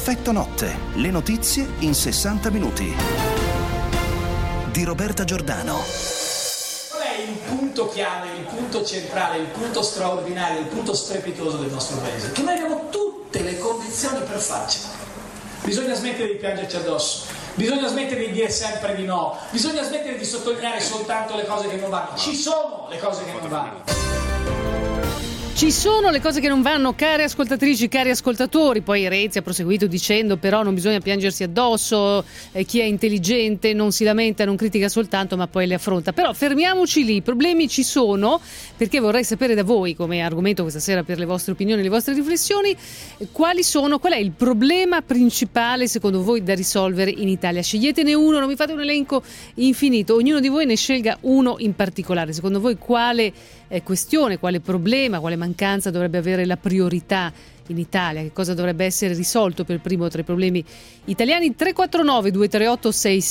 Effetto notte, le notizie in 60 minuti. Di Roberta Giordano. Qual è il punto chiave, il punto centrale, il punto straordinario, il punto strepitoso del nostro paese? Che noi abbiamo tutte le condizioni per farcela. Bisogna smettere di piangerci addosso, bisogna smettere di dire sempre di no, bisogna smettere di sottolineare soltanto le cose che non vanno. Ci sono le cose che non vanno. Ci sono le cose che non vanno, care ascoltatrici, cari ascoltatori. Poi Renzi ha proseguito dicendo però non bisogna piangersi addosso, chi è intelligente non si lamenta, non critica soltanto ma poi le affronta. Però fermiamoci lì, i problemi ci sono, perché vorrei sapere da voi, come argomento questa sera per le vostre opinioni, le vostre riflessioni, qual è il problema principale secondo voi da risolvere in Italia. Sceglietene uno, non mi fate un elenco infinito, ognuno di voi ne scelga uno in particolare. Secondo voi quale questione, quale problema, quale mancanza dovrebbe avere la priorità in Italia? Che cosa dovrebbe essere risolto per primo tra i problemi italiani? 349 238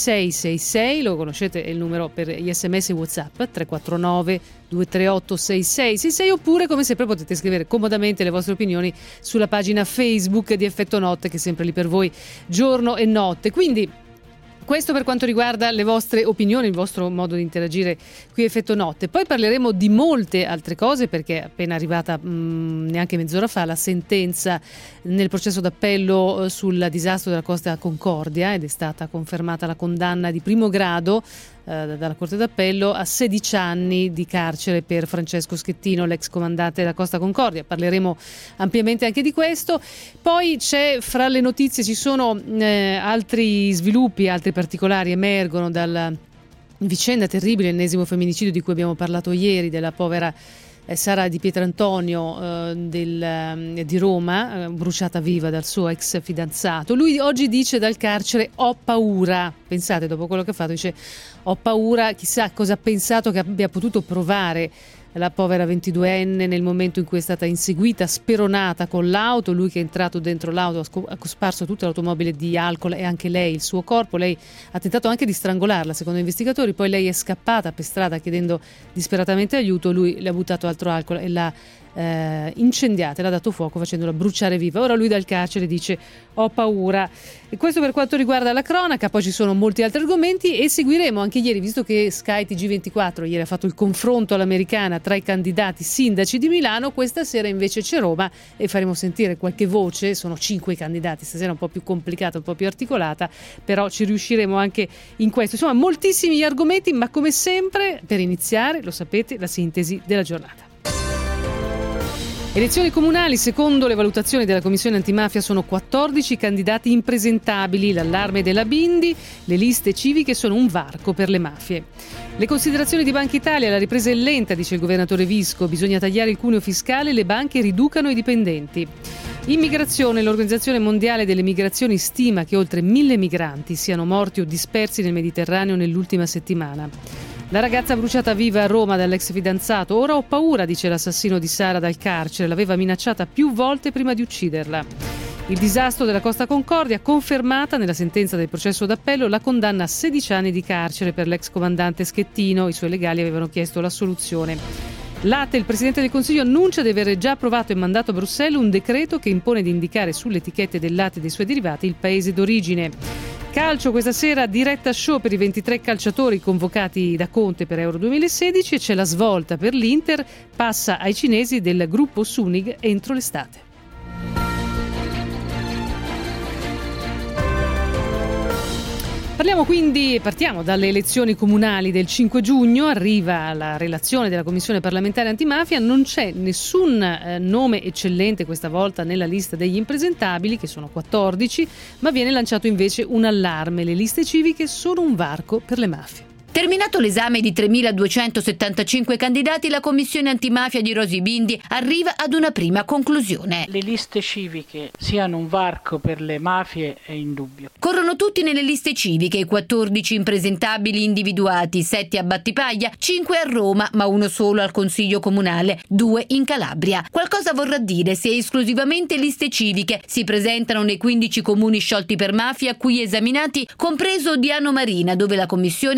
6666, lo conoscete, è il numero per gli sms e WhatsApp, 349 238 6666, oppure come sempre potete scrivere comodamente le vostre opinioni sulla pagina Facebook di Effetto Notte, che è sempre lì per voi giorno e notte. Quindi questo per quanto riguarda le vostre opinioni, il vostro modo di interagire qui a Effetto Notte. Poi parleremo di molte altre cose, perché è appena arrivata neanche mezz'ora fa la sentenza nel processo d'appello sul disastro della Costa Concordia, ed è stata confermata la condanna di primo grado dalla Corte d'Appello a 16 anni di carcere per Francesco Schettino, l'ex comandante della Costa Concordia. Parleremo ampiamente anche di questo. Poi fra le notizie ci sono altri sviluppi, altri particolari emergono dalla vicenda terribile, l'ennesimo femminicidio di cui abbiamo parlato ieri, della povera Sara Di Pietrantonio di Roma, bruciata viva dal suo ex fidanzato. Lui oggi dice dal carcere: ho paura. Pensate, dopo quello che ha fatto, dice ho paura. Chissà cosa ha pensato che abbia potuto provare la povera 22enne nel momento in cui è stata inseguita, speronata con l'auto, lui che è entrato dentro l'auto ha cosparso tutta l'automobile di alcol e anche lei, il suo corpo. Lei ha tentato anche di strangolarla, secondo gli investigatori, poi lei è scappata per strada chiedendo disperatamente aiuto, lui le ha buttato altro alcol e l'ha incendiata, l'ha dato fuoco facendola bruciare viva. Ora lui dal carcere dice ho paura. E questo per quanto riguarda la cronaca. Poi ci sono molti altri argomenti e seguiremo anche ieri, visto che Sky TG24 ieri ha fatto il confronto all'americana tra i candidati sindaci di Milano, questa sera invece c'è Roma e faremo sentire qualche voce. Sono 5 i candidati, stasera è un po' più complicata, un po' più articolata, però ci riusciremo anche in questo. Insomma, moltissimi gli argomenti, ma come sempre per iniziare, lo sapete, la sintesi della giornata. Elezioni comunali, secondo le valutazioni della Commissione Antimafia sono 14 candidati impresentabili, l'allarme della Bindi, le liste civiche sono un varco per le mafie. Le considerazioni di Banca Italia, la ripresa è lenta, dice il governatore Visco, bisogna tagliare il cuneo fiscale, le banche riducano i dipendenti. Immigrazione, l'Organizzazione Mondiale delle Migrazioni stima che oltre 1.000 migranti siano morti o dispersi nel Mediterraneo nell'ultima settimana. La ragazza bruciata viva a Roma dall'ex fidanzato. Ora ho paura, dice l'assassino di Sara dal carcere. L'aveva minacciata più volte prima di ucciderla. Il disastro della Costa Concordia, confermata nella sentenza del processo d'appello la condanna a 16 anni di carcere per l'ex comandante Schettino. I suoi legali avevano chiesto l'assoluzione. L'ATE, il Presidente del Consiglio, annuncia di aver già approvato e mandato a Bruxelles un decreto che impone di indicare sulle etichette del latte e dei suoi derivati il paese d'origine. Calcio, questa sera diretta show per i 23 calciatori convocati da Conte per Euro 2016 e c'è la svolta per l'Inter, passa ai cinesi del gruppo Suning entro l'estate. Partiamo dalle elezioni comunali del 5 giugno, arriva la relazione della Commissione parlamentare antimafia, non c'è nessun nome eccellente questa volta nella lista degli impresentabili, che sono 14, ma viene lanciato invece un allarme: le liste civiche sono un varco per le mafie. Terminato l'esame di 3.275 candidati, la Commissione Antimafia di Rosy Bindi arriva ad una prima conclusione. Le liste civiche siano un varco per le mafie è indubbio. Corrono tutti nelle liste civiche i 14 impresentabili individuati, 7 a Battipaglia, 5 a Roma, ma uno solo al Consiglio Comunale, 2 in Calabria. Qualcosa vorrà dire se esclusivamente liste civiche si presentano nei 15 comuni sciolti per mafia qui esaminati, compreso Diano Marina, dove la Commissione ha scoperto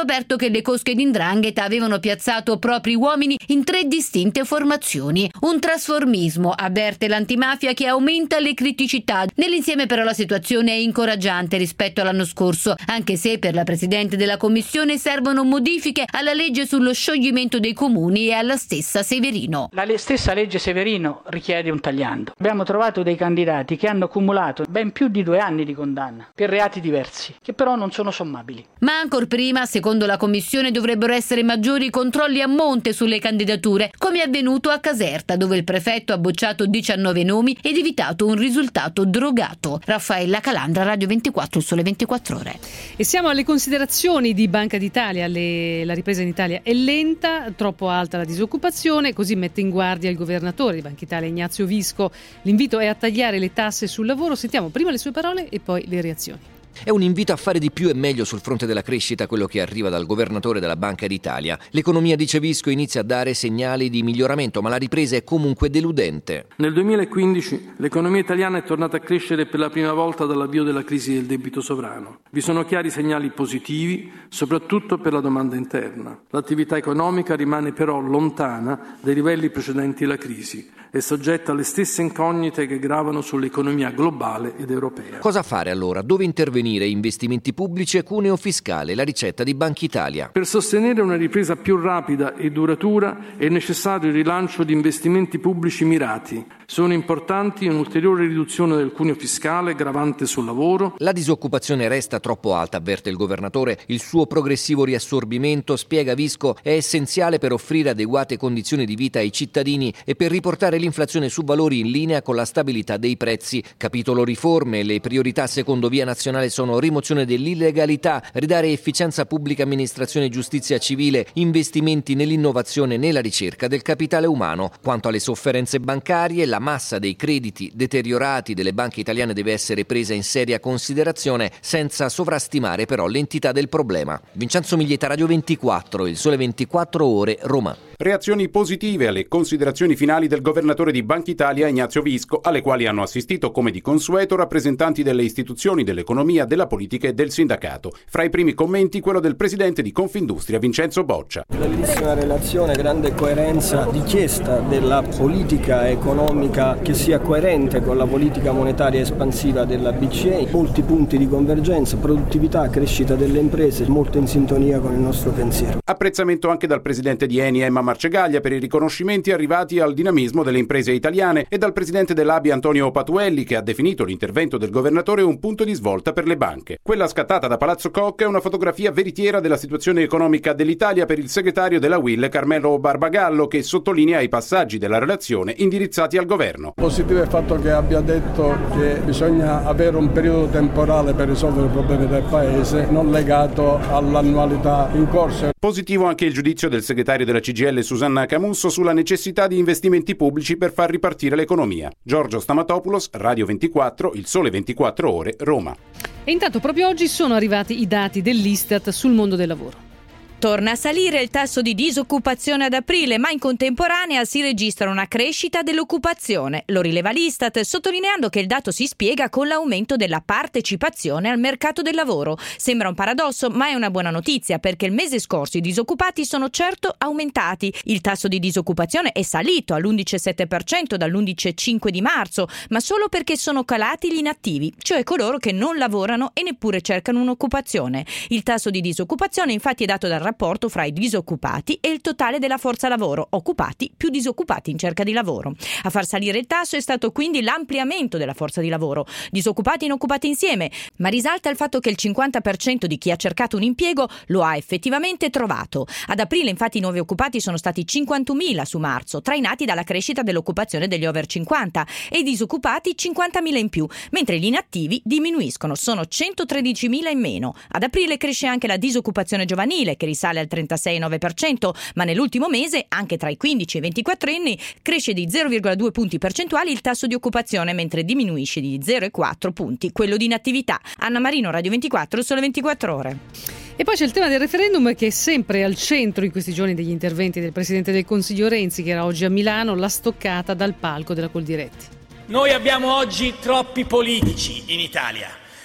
scoperto che le cosche di 'ndrangheta avevano piazzato propri uomini in 3 distinte formazioni. Un trasformismo, avverte l'antimafia, che aumenta le criticità. Nell'insieme però la situazione è incoraggiante rispetto all'anno scorso, anche se per la Presidente della Commissione servono modifiche alla legge sullo scioglimento dei comuni e alla stessa Severino. La stessa legge Severino richiede un tagliando. Abbiamo trovato dei candidati che hanno accumulato ben più di 2 anni di condanna per reati diversi, che però non sono sommabili. Ma ancor prima, secondo la Commissione, dovrebbero essere maggiori controlli a monte sulle candidature, come è avvenuto a Caserta, dove il prefetto ha bocciato 19 nomi ed evitato un risultato drogato. Raffaella Calandra, Radio 24, il Sole 24 Ore. E siamo alle considerazioni di Banca d'Italia. La ripresa in Italia è lenta, troppo alta la disoccupazione, così mette in guardia il governatore di Banca Italia, Ignazio Visco. L'invito è a tagliare le tasse sul lavoro. Sentiamo prima le sue parole e poi le reazioni. È un invito a fare di più e meglio sul fronte della crescita, quello che arriva dal governatore della Banca d'Italia. L'economia, dice Visco, inizia a dare segnali di miglioramento, ma la ripresa è comunque deludente. Nel 2015 l'economia italiana è tornata a crescere per la prima volta dall'avvio della crisi del debito sovrano. Vi sono chiari segnali positivi, soprattutto per la domanda interna. L'attività economica rimane però lontana dai livelli precedenti la crisi e soggetta alle stesse incognite che gravano sull'economia globale ed europea. Cosa fare allora? Dove intervenire? Investimenti pubblici e cuneo fiscale, la ricetta di Banca Italia. Per sostenere una ripresa più rapida e duratura è necessario il rilancio di investimenti pubblici mirati. Sono importanti un'ulteriore riduzione del cuneo fiscale gravante sul lavoro. La disoccupazione resta troppo alta, avverte il governatore. Il suo progressivo riassorbimento, spiega Visco, è essenziale per offrire adeguate condizioni di vita ai cittadini e per riportare l'inflazione su valori in linea con la stabilità dei prezzi. Capitolo riforme. Le priorità secondo Via Nazionale sono rimozione dell'illegalità, ridare efficienza pubblica amministrazione e giustizia civile, investimenti nell'innovazione e nella ricerca del capitale umano. Quanto alle sofferenze bancarie, la massa dei crediti deteriorati delle banche italiane deve essere presa in seria considerazione, senza sovrastimare però l'entità del problema. Vincenzo Miglietta, Radio 24, il Sole 24 Ore, Roma. Reazioni positive alle considerazioni finali del governatore di Banca Italia, Ignazio Visco, alle quali hanno assistito come di consueto rappresentanti delle istituzioni, dell'economia, della politica e del sindacato. Fra i primi commenti quello del presidente di Confindustria, Vincenzo Boccia. Bellissima relazione, grande coerenza, richiesta della politica economica che sia coerente con la politica monetaria espansiva della BCE, molti punti di convergenza, produttività, crescita delle imprese, molto in sintonia con il nostro pensiero. Apprezzamento anche dal presidente di Eni, Emma Marcegaglia, per i riconoscimenti arrivati al dinamismo delle imprese italiane e dal presidente dell'ABI, Antonio Patuelli, che ha definito l'intervento del governatore un punto di svolta per le banche. Quella scattata da Palazzo Koch è una fotografia veritiera della situazione economica dell'Italia per il segretario della UIL, Carmelo Barbagallo, che sottolinea i passaggi della relazione indirizzati al governo. Positivo è il fatto che abbia detto che bisogna avere un periodo temporale per risolvere i problemi del Paese, non legato all'annualità in corso. Positivo anche il giudizio del segretario della CGIL, Susanna Camusso, sulla necessità di investimenti pubblici per far ripartire l'economia. Giorgio Stamatopoulos, Radio 24, il Sole 24 Ore, Roma. E intanto proprio oggi sono arrivati i dati dell'Istat sul mondo del lavoro. Torna a salire il tasso di disoccupazione ad aprile, ma in contemporanea si registra una crescita dell'occupazione. Lo rileva l'Istat, sottolineando che il dato si spiega con l'aumento della partecipazione al mercato del lavoro. Sembra un paradosso, ma è una buona notizia, perché il mese scorso i disoccupati sono certo aumentati. Il tasso di disoccupazione è salito all'11,7% dall'11,5% di marzo, ma solo perché sono calati gli inattivi, cioè coloro che non lavorano e neppure cercano un'occupazione. Il tasso di disoccupazione infatti è dato dal rapporto fra i disoccupati e il totale della forza lavoro, occupati più disoccupati in cerca di lavoro. A far salire il tasso è stato quindi l'ampliamento della forza di lavoro, disoccupati e inoccupati insieme, ma risalta il fatto che il 50% di chi ha cercato un impiego lo ha effettivamente trovato. Ad aprile infatti i nuovi occupati sono stati 51.000 su marzo, trainati dalla crescita dell'occupazione degli over 50, e i disoccupati 50.000 in più, mentre gli inattivi diminuiscono, sono 113.000 in meno. Ad aprile cresce anche la disoccupazione giovanile, che risale al 36,9%, ma nell'ultimo mese, anche tra i 15 e i 24 anni, cresce di 0,2 punti percentuali il tasso di occupazione, mentre diminuisce di 0,4 punti quello di inattività. Anna Marino, Radio 24, Sole 24 Ore. E poi c'è il tema del referendum, che è sempre al centro in questi giorni degli interventi del Presidente del Consiglio Renzi, che era oggi a Milano, la stoccata dal palco della Coldiretti. Noi abbiamo oggi troppi politici in Italia.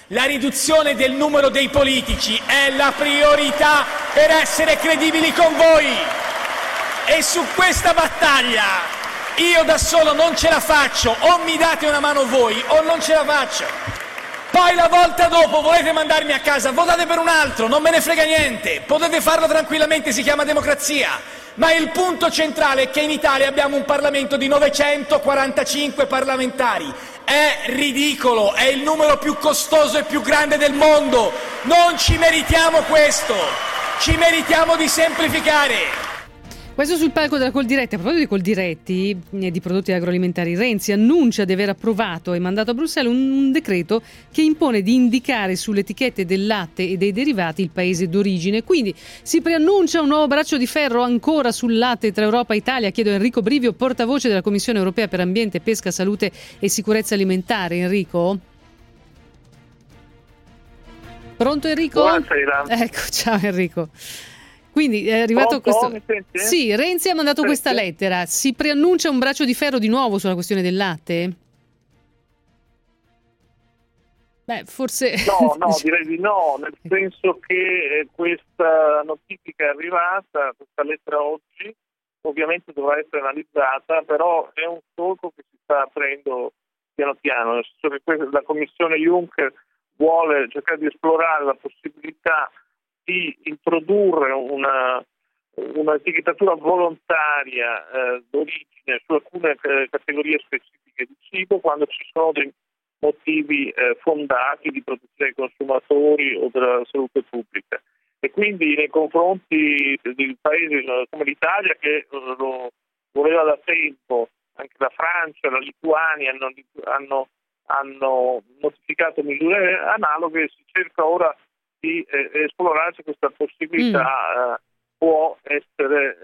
La riduzione del numero dei politici è la priorità per essere credibili con voi. E su questa battaglia io da solo non ce la faccio, o mi date una mano voi o non ce la faccio. Poi la volta dopo volete mandarmi a casa, votate per un altro, non me ne frega niente, potete farlo tranquillamente, si chiama democrazia. Ma il punto centrale è che in Italia abbiamo un Parlamento di 945 parlamentari. È ridicolo, è il numero più costoso e più grande del mondo. Non ci meritiamo questo, ci meritiamo di semplificare. Questo sul palco della Coldiretti. A proposito di Coldiretti e di prodotti agroalimentari, Renzi annuncia di aver approvato e mandato a Bruxelles un decreto che impone di indicare sulle etichette del latte e dei derivati il paese d'origine. Quindi si preannuncia un nuovo braccio di ferro ancora sul latte tra Europa e Italia. Chiedo a Enrico Brivio, portavoce della Commissione Europea per Ambiente, Pesca, Salute e Sicurezza Alimentare. Enrico? Pronto Enrico? Buonasera. Ecco, ciao Enrico. Quindi è arrivato questo. Sì, Renzi ha mandato questa lettera. Si preannuncia un braccio di ferro di nuovo sulla questione del latte? Beh, forse. No, direi di no, nel senso che questa notifica è arrivata, questa lettera oggi, ovviamente dovrà essere analizzata, però è un solco che si sta aprendo piano piano, nel senso che la Commissione Juncker vuole cercare di esplorare la possibilità di introdurre una etichettatura volontaria d'origine su alcune categorie specifiche di cibo quando ci sono dei motivi fondati di protezione dei consumatori o della salute pubblica. E quindi nei confronti di paesi come l'Italia, che lo voleva da tempo, anche la Francia, la Lituania hanno notificato misure analoghe, si cerca ora di esplorare se questa possibilità può essere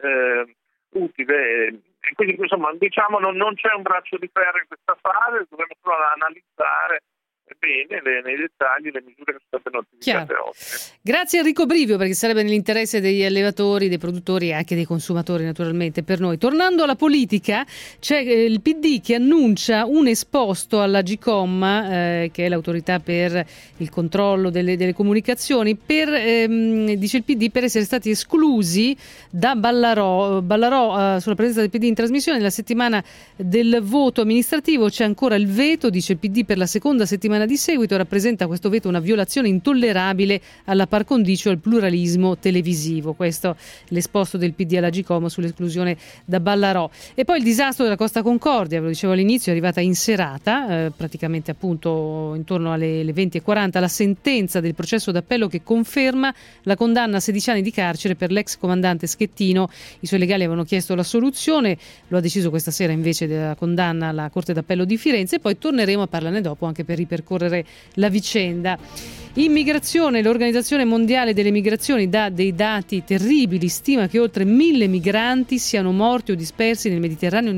utile. E quindi insomma diciamo non c'è un braccio di ferro in questa fase, dovremo solo analizzare bene nei dettagli le misure che sono state notificate oggi. Grazie Enrico Brivio, perché sarebbe nell'interesse degli allevatori, dei produttori e anche dei consumatori naturalmente per noi. Tornando alla politica, c'è il PD che annuncia un esposto all'Agcom, che è l'autorità per il controllo delle comunicazioni, dice il PD, per essere stati esclusi da Ballarò sulla presenza del PD in trasmissione. Nella settimana del voto amministrativo c'è ancora il veto, dice il PD, per la seconda settimana di seguito. Rappresenta questo veto una violazione intollerabile alla par condicio al pluralismo televisivo. Questo l'esposto del PD all'Agcom sull'esclusione da Ballarò. E poi il disastro della Costa Concordia, ve lo dicevo all'inizio, è arrivata in serata, praticamente appunto intorno alle 20:40, la sentenza del processo d'appello che conferma la condanna a 16 anni di carcere per l'ex comandante Schettino. I suoi legali avevano chiesto la soluzione, lo ha deciso questa sera invece della condanna la Corte d'Appello di Firenze, e poi torneremo a parlarne dopo anche per ripercorrere la vicenda. Immigrazione, l'Organizzazione Mondiale delle Migrazioni dà dei dati terribili, stima che oltre 1.000 migranti siano morti o dispersi nel Mediterraneo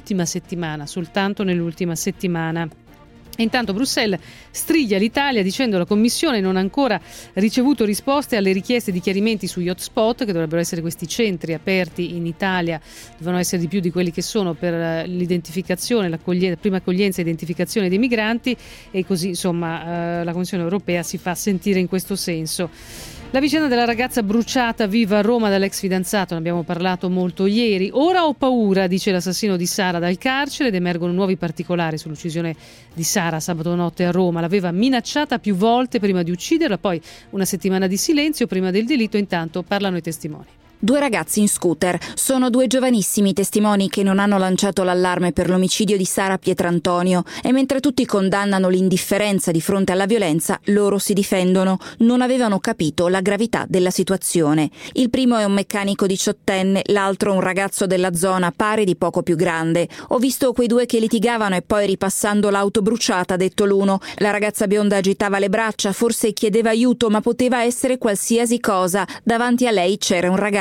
soltanto nell'ultima settimana. E intanto Bruxelles striglia l'Italia dicendo: la Commissione non ha ancora ricevuto risposte alle richieste di chiarimenti sugli hotspot, che dovrebbero essere questi centri aperti in Italia, devono essere di più di quelli che sono per l'identificazione, la prima accoglienza e identificazione dei migranti, e così insomma la Commissione europea si fa sentire in questo senso. La vicenda della ragazza bruciata viva a Roma dall'ex fidanzato, ne abbiamo parlato molto ieri. Ora ho paura, dice l'assassino di Sara dal carcere, ed emergono nuovi particolari sull'uccisione di Sara sabato notte a Roma. L'aveva minacciata più volte prima di ucciderla, poi una settimana di silenzio prima del delitto. Intanto parlano i testimoni. 2 ragazzi in scooter. Sono 2 giovanissimi testimoni che non hanno lanciato l'allarme per l'omicidio di Sara Pietrantonio, e mentre tutti condannano l'indifferenza di fronte alla violenza, loro si difendono. Non avevano capito la gravità della situazione. Il primo è un meccanico 18enne, l'altro un ragazzo della zona, pare di poco più grande. Ho visto quei 2 che litigavano e poi ripassando l'auto bruciata, ha detto l'uno. La ragazza bionda agitava le braccia, forse chiedeva aiuto, ma poteva essere qualsiasi cosa. Davanti a lei c'era un ragazzo.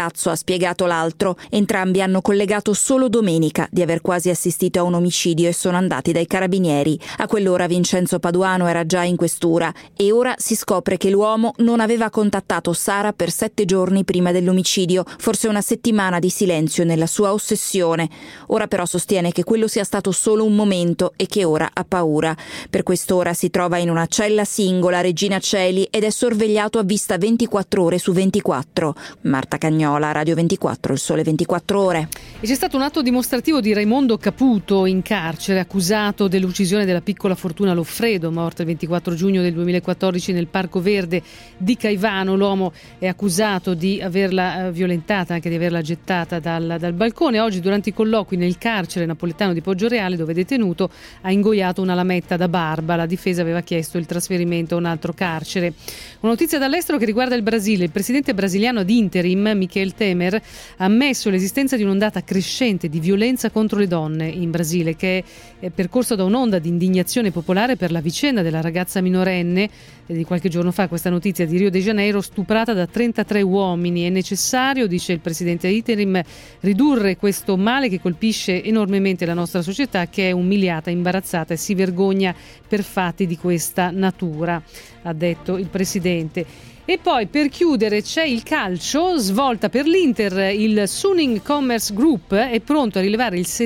ragazzo, ha spiegato l'altro. Entrambi hanno collegato solo domenica di aver quasi assistito a un omicidio e sono andati dai carabinieri. A quell'ora Vincenzo Paduano era già in questura e ora si scopre che l'uomo non aveva contattato Sara per 7 giorni prima dell'omicidio, forse una settimana di silenzio nella sua ossessione. Ora però sostiene che quello sia stato solo un momento e che ora ha paura. Per quest'ora si trova in una cella singola a Regina Coeli ed è sorvegliato a vista 24 ore su 24. Marta Cagnola, Radio 24, Il Sole 24 Ore. E c'è stato un atto dimostrativo di Raimondo Caputo in carcere, accusato dell'uccisione della piccola Fortuna Loffredo, morta il 24 giugno del 2014 nel Parco Verde di Caivano. L'uomo è accusato di averla violentata, anche di averla gettata dal balcone. Oggi, durante i colloqui nel carcere napoletano di Poggioreale, dove è detenuto, ha ingoiato una lametta da barba. La difesa aveva chiesto il trasferimento a un altro carcere. Una notizia dall'estero che riguarda il Brasile. Il presidente brasiliano ad interim, Michel Temer, ha ammesso l'esistenza di un'ondata crescente di violenza contro le donne in Brasile, che è percorsa da un'onda di indignazione popolare per la vicenda della ragazza minorenne di qualche giorno fa, questa notizia di Rio de Janeiro, stuprata da 33 uomini. È necessario, dice il presidente ad interim, ridurre questo male che colpisce enormemente la nostra società, che è umiliata, imbarazzata e si vergogna per fatti di questa natura, ha detto il presidente. E poi, per chiudere, c'è il calcio, svolta per l'Inter. Il Suning Commerce Group è pronto a rilevare il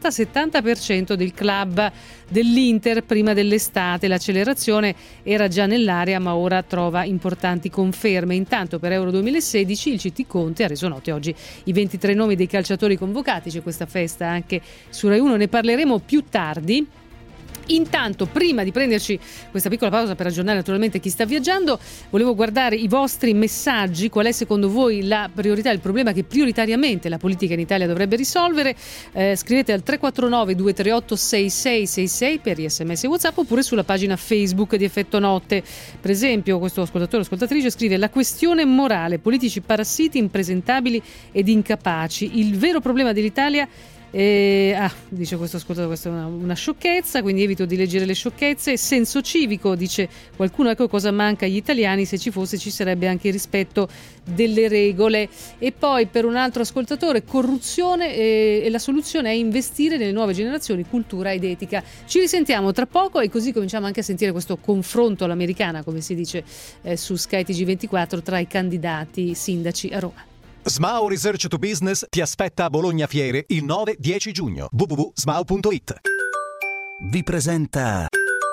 60-70% del club dell'Inter prima dell'estate. L'accelerazione era già nell'area, ma ora trova importanti conferme. Intanto, per Euro 2016 il CT Conte ha reso noti oggi i 23 nomi dei calciatori convocati. C'è questa festa anche su Rai 1, ne parleremo più tardi. Intanto, prima di prenderci questa piccola pausa per aggiornare naturalmente chi sta viaggiando, volevo guardare i vostri messaggi. Qual è secondo voi la priorità, il problema che prioritariamente la politica in Italia dovrebbe risolvere? Scrivete al 349 238 6666 per gli SMS e WhatsApp, oppure sulla pagina Facebook di Effetto Notte. Per esempio, questo ascoltatore o ascoltatrice scrive: la questione morale, politici parassiti, impresentabili ed incapaci. Il vero problema dell'Italia dice questo ascoltatore, questa è una sciocchezza, quindi evito di leggere le sciocchezze. Senso civico, dice qualcuno, ecco cosa manca agli italiani. Se ci fosse, ci sarebbe anche il rispetto delle regole. E poi, per un altro ascoltatore, corruzione, e la soluzione è investire nelle nuove generazioni, cultura ed etica. Ci risentiamo tra poco e così cominciamo anche a sentire questo confronto all'americana, come si dice su Sky TG24, tra i candidati sindaci a Roma. Smao Research to Business ti aspetta a Bologna Fiere il 9-10 giugno. www.smao.it vi presenta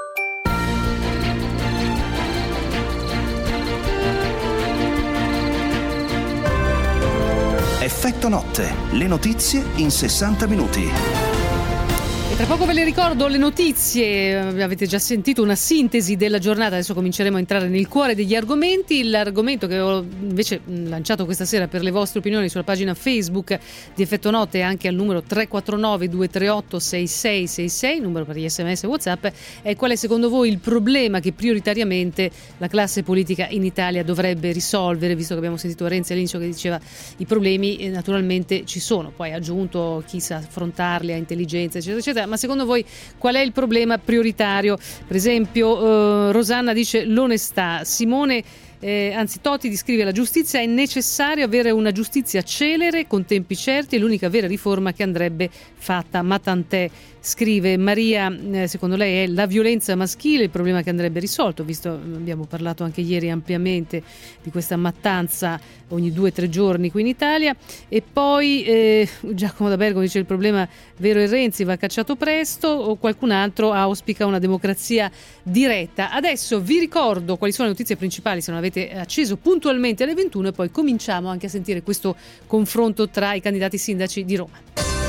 Effetto Notte, le notizie in 60 minuti. Tra poco ve le ricordo le notizie, avete già sentito una sintesi della giornata, adesso cominceremo a entrare nel cuore degli argomenti. L'argomento che ho invece lanciato questa sera per le vostre opinioni sulla pagina Facebook di Effetto Notte, anche al numero 349 238 6666, numero per gli SMS e WhatsApp, è: qual è secondo voi il problema che prioritariamente la classe politica in Italia dovrebbe risolvere, visto che abbiamo sentito Renzi all'inizio che diceva i problemi naturalmente ci sono, poi ha aggiunto chi sa affrontarli, ha intelligenza eccetera eccetera. Ma secondo voi qual è il problema prioritario? Per esempio Rosanna dice l'onestà. Simone Toti descrive: la giustizia è necessario avere una giustizia celere con tempi certi, è l'unica vera riforma che andrebbe fatta, ma tant'è. Scrive Maria, secondo lei è la violenza maschile il problema che andrebbe risolto, visto abbiamo parlato anche ieri ampiamente di questa mattanza ogni 2-3 giorni qui in Italia. E poi Giacomo da Bergamo dice: il problema vero è Renzi, va cacciato presto. O qualcun altro auspica una democrazia diretta. Adesso vi ricordo quali sono le notizie principali, se non avete acceso puntualmente alle 21, e poi cominciamo anche a sentire questo confronto tra i candidati sindaci di Roma.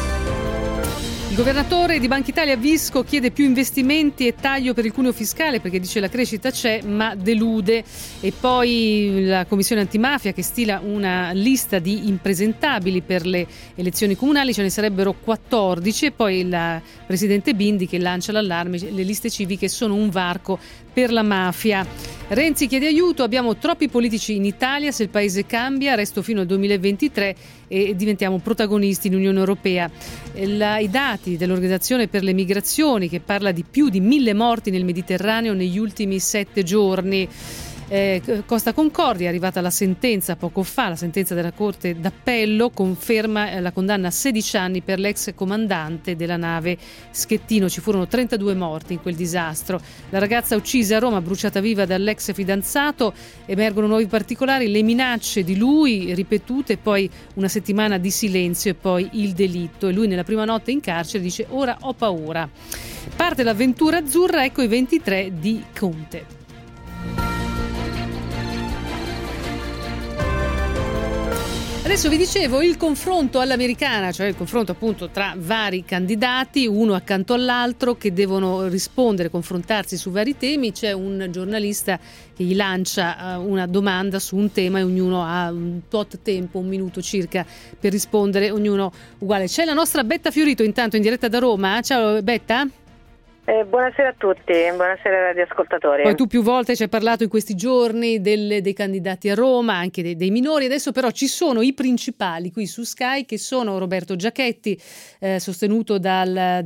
Il governatore di Banca Italia Visco chiede più investimenti e taglio per il cuneo fiscale, perché dice la crescita c'è ma delude. E poi la commissione antimafia che stila una lista di impresentabili per le elezioni comunali, ce ne sarebbero 14. E poi la presidente Bindi che lancia l'allarme: le liste civiche sono un varco per la mafia. Renzi chiede aiuto: abbiamo troppi politici in Italia, se il paese cambia resto fino al 2023 e diventiamo protagonisti in Unione Europea. I dati dell'Organizzazione per le Migrazioni, che parla di più di 1000 morti nel Mediterraneo negli ultimi 7 giorni. Costa Concordia è arrivata la sentenza poco fa, la sentenza della Corte d'Appello conferma la condanna a 16 anni per l'ex comandante della nave Schettino. Ci furono 32 morti in quel disastro. La ragazza uccisa a Roma, bruciata viva dall'ex fidanzato, emergono nuovi particolari, le minacce di lui ripetute, poi una settimana di silenzio e poi il delitto. E lui nella prima notte in carcere dice: ora ho paura. Parte l'avventura azzurra, ecco i 23 di Conte. Adesso vi dicevo il confronto all'americana, cioè il confronto appunto tra vari candidati, uno accanto all'altro, che devono rispondere, confrontarsi su vari temi. C'è un giornalista che gli lancia una domanda su un tema e ognuno ha un tot tempo, 1 minuto circa, per rispondere, ognuno uguale. C'è la nostra Betta Fiorito intanto in diretta da Roma. Ciao Betta. Buonasera a tutti, buonasera radioascoltatori. Poi tu più volte ci hai parlato in questi giorni dei candidati a Roma, anche dei minori. Adesso però ci sono i principali qui su Sky, che sono Roberto Giachetti, sostenuto dal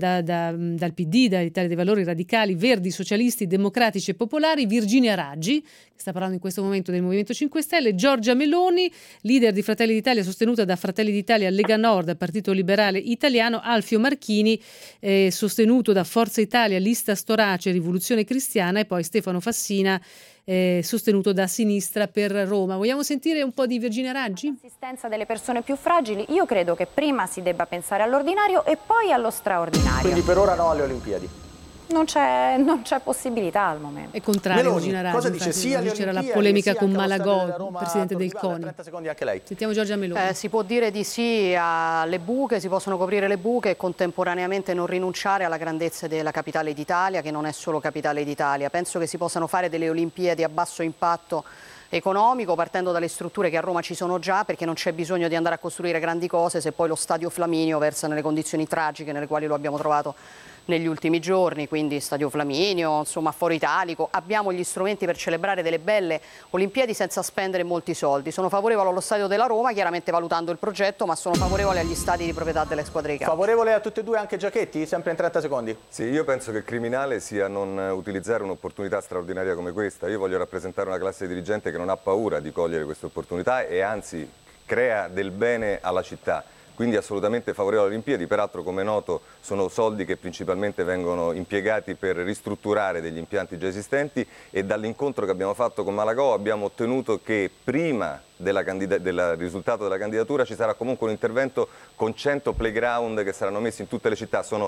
PD, dall'Italia dei Valori, Radicali, Verdi, Socialisti, Democratici e Popolari, Virginia Raggi, che sta parlando in questo momento del Movimento 5 Stelle, Giorgia Meloni, leader di Fratelli d'Italia, sostenuta da Fratelli d'Italia, Lega Nord, Partito Liberale Italiano, Alfio Marchini, sostenuto da Forza Italia, Lista Storace, Rivoluzione Cristiana, e poi Stefano Fassina, sostenuto da Sinistra per Roma. Vogliamo sentire un po' di Virginia Raggi? Assistenza delle persone più fragili. Io credo che prima si debba pensare all'ordinario e poi allo straordinario. Quindi per ora no alle Olimpiadi? Non c'è possibilità al momento. È contrario. Meloni, Virginia Raggi, cosa dice? Sia alle c'era la Olimpiadi, polemica sia con anche allo Malagò, Stadio della Roma, presidente del CONI. 30 secondi anche lei. Sentiamo Giorgia Meloni. Si può dire di sì alle buche, si possono coprire le buche e contemporaneamente non rinunciare alla grandezza della capitale d'Italia, che non è solo capitale d'Italia. Penso che si possano fare delle Olimpiadi a basso impatto economico, partendo dalle strutture che a Roma ci sono già, perché non c'è bisogno di andare a costruire grandi cose se poi lo Stadio Flaminio versa nelle condizioni tragiche nelle quali lo abbiamo trovato negli ultimi giorni, quindi Stadio Flaminio, insomma Foro Italico. Abbiamo gli strumenti per celebrare delle belle Olimpiadi senza spendere molti soldi. Sono favorevole allo Stadio della Roma, chiaramente valutando il progetto, ma sono favorevole agli stadi di proprietà delle squadre di calcio. Favorevole a tutte e due anche Giachetti? Sempre in 30 secondi. Sì, io penso che criminale sia non utilizzare un'opportunità straordinaria come questa. Io voglio rappresentare una classe dirigente che non ha paura di cogliere queste opportunità e anzi crea del bene alla città. Quindi assolutamente favorevole alle Olimpiadi. Peraltro, come è noto, sono soldi che principalmente vengono impiegati per ristrutturare degli impianti già esistenti, e dall'incontro che abbiamo fatto con Malagò abbiamo ottenuto che prima del risultato della candidatura ci sarà comunque un intervento con 100 playground che saranno messi in tutte le città. Sono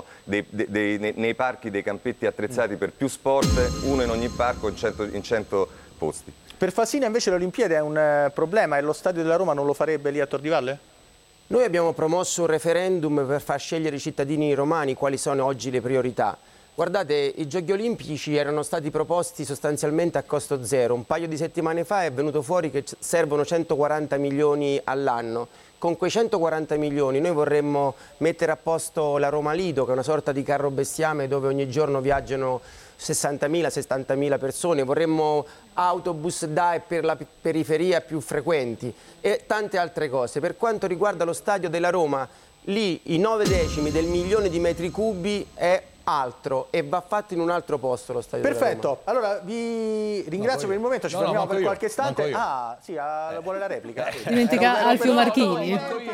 nei parchi dei campetti attrezzati per più sport, uno in ogni parco in 100 posti. Per Fassina invece le Olimpiadi è un problema e lo Stadio della Roma non lo farebbe lì a Tor di Valle? Noi abbiamo promosso un referendum per far scegliere i cittadini romani quali sono oggi le priorità. Guardate, i Giochi Olimpici erano stati proposti sostanzialmente a costo zero. Un paio di settimane fa è venuto fuori che servono 140 milioni all'anno. Con quei 140 milioni noi vorremmo mettere a posto la Roma Lido, che è una sorta di carro bestiame dove ogni giorno viaggiano 60.000-70.000 persone, vorremmo autobus DAE per la periferia più frequenti e tante altre cose. Per quanto riguarda lo stadio della Roma, lì i 9/10 del milione di metri cubi è altro e va fatto in un altro posto lo stadio della Roma. Perfetto, allora vi ringrazio per il momento, ci fermiamo per qualche istante. Ah, sì, vuole la replica. Dimentica Alfio Marchini.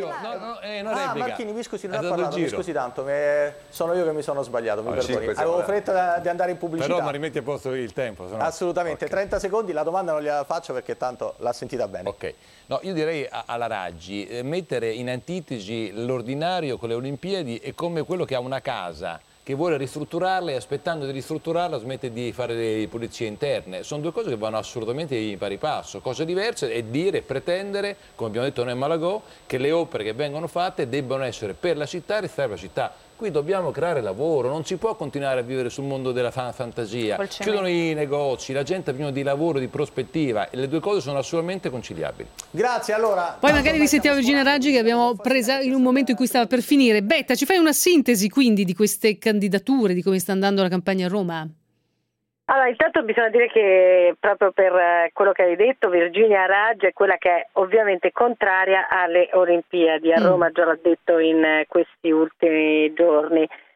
Marchini, mi scusi, non ha parlato, mi scusi tanto, sono io che mi sono sbagliato, mi perdoni. Avevo fretta di andare in pubblicità. Però mi rimetti a posto il tempo. Assolutamente, okay. 30 secondi, la domanda non gliela faccio perché tanto l'ha sentita bene. Ok, no, io direi alla Raggi, mettere in antitesi l'ordinario con le Olimpiadi è come quello che ha una casa che vuole ristrutturarla e aspettando di ristrutturarla smette di fare le pulizie interne. Sono due cose che vanno assolutamente in pari passo. Cose diverse è dire e pretendere, come abbiamo detto noi a Malagò, che le opere che vengono fatte debbano essere per la città e restare per la città. Qui dobbiamo creare lavoro, non si può continuare a vivere sul mondo della fantasia. Chiudono i negozi, la gente ha bisogno di lavoro, di prospettiva e le due cose sono assolutamente conciliabili. Grazie, allora. Poi magari risentiamo Virginia Raggi che abbiamo presa in un momento in cui stava per finire. Betta, ci fai una sintesi quindi di queste candidature, di come sta andando la campagna a Roma? Allora, intanto bisogna dire che proprio per quello che hai detto, Virginia Raggi è quella che è ovviamente contraria alle Olimpiadi. A Roma già l'ha detto in questi ultimi giorni.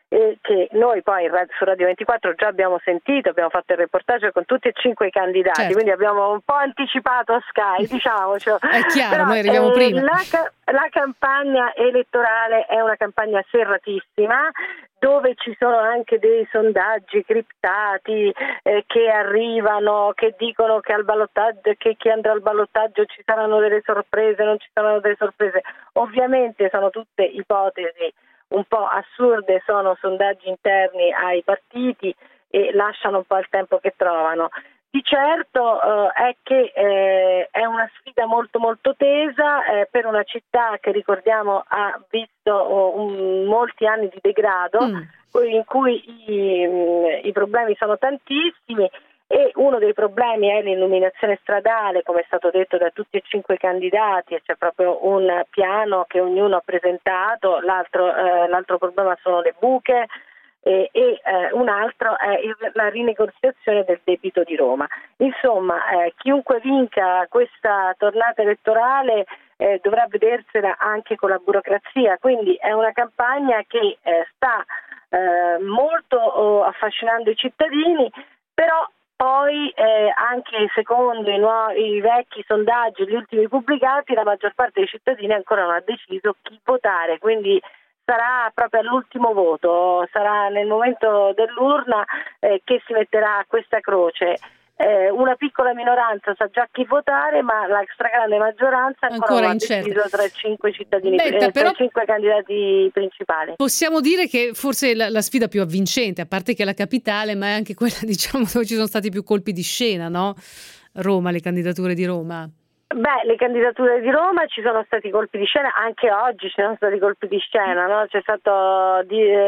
e che noi poi su Radio 24 già abbiamo sentito, abbiamo fatto il reportage con tutti e 5 i candidati, certo. Quindi abbiamo un po' anticipato a Sky, diciamocelo. È chiaro, però, noi arriviamo prima. La campagna elettorale è una campagna serratissima, dove ci sono anche dei sondaggi criptati che arrivano, che dicono che al ballottaggio, che chi andrà al ballottaggio ci saranno delle sorprese, non ci saranno delle sorprese. Ovviamente sono tutte ipotesi un po' assurde, sono sondaggi interni ai partiti e lasciano un po' il tempo che trovano. Di certo è che è una sfida molto molto tesa per una città che, ricordiamo, ha visto molti anni di degrado, in cui i problemi sono tantissimi, e uno dei problemi è l'illuminazione stradale, come è stato detto da tutti e 5 i candidati, e c'è proprio un piano che ognuno ha presentato. L'altro problema sono le buche, e un altro è la rinegoziazione del debito di Roma. Insomma, chiunque vinca questa tornata elettorale dovrà vedersela anche con la burocrazia, quindi è una campagna che sta molto affascinando i cittadini, però poi anche secondo i vecchi sondaggi, gli ultimi pubblicati, la maggior parte dei cittadini ancora non ha deciso chi votare, quindi sarà proprio all'ultimo voto, sarà nel momento dell'urna che si metterà questa croce. Una piccola minoranza sa già chi votare, ma la stragrande maggioranza ancora non ha deciso tra i 5 cittadini, tra i 5 candidati principali. Possiamo dire che forse la sfida più avvincente, a parte che è la capitale, ma è anche quella, diciamo, dove ci sono stati più colpi di scena, no? Roma, le candidature di Roma. Beh, le candidature di Roma ci sono stati colpi di scena, anche oggi ci sono stati colpi di scena, no? È stato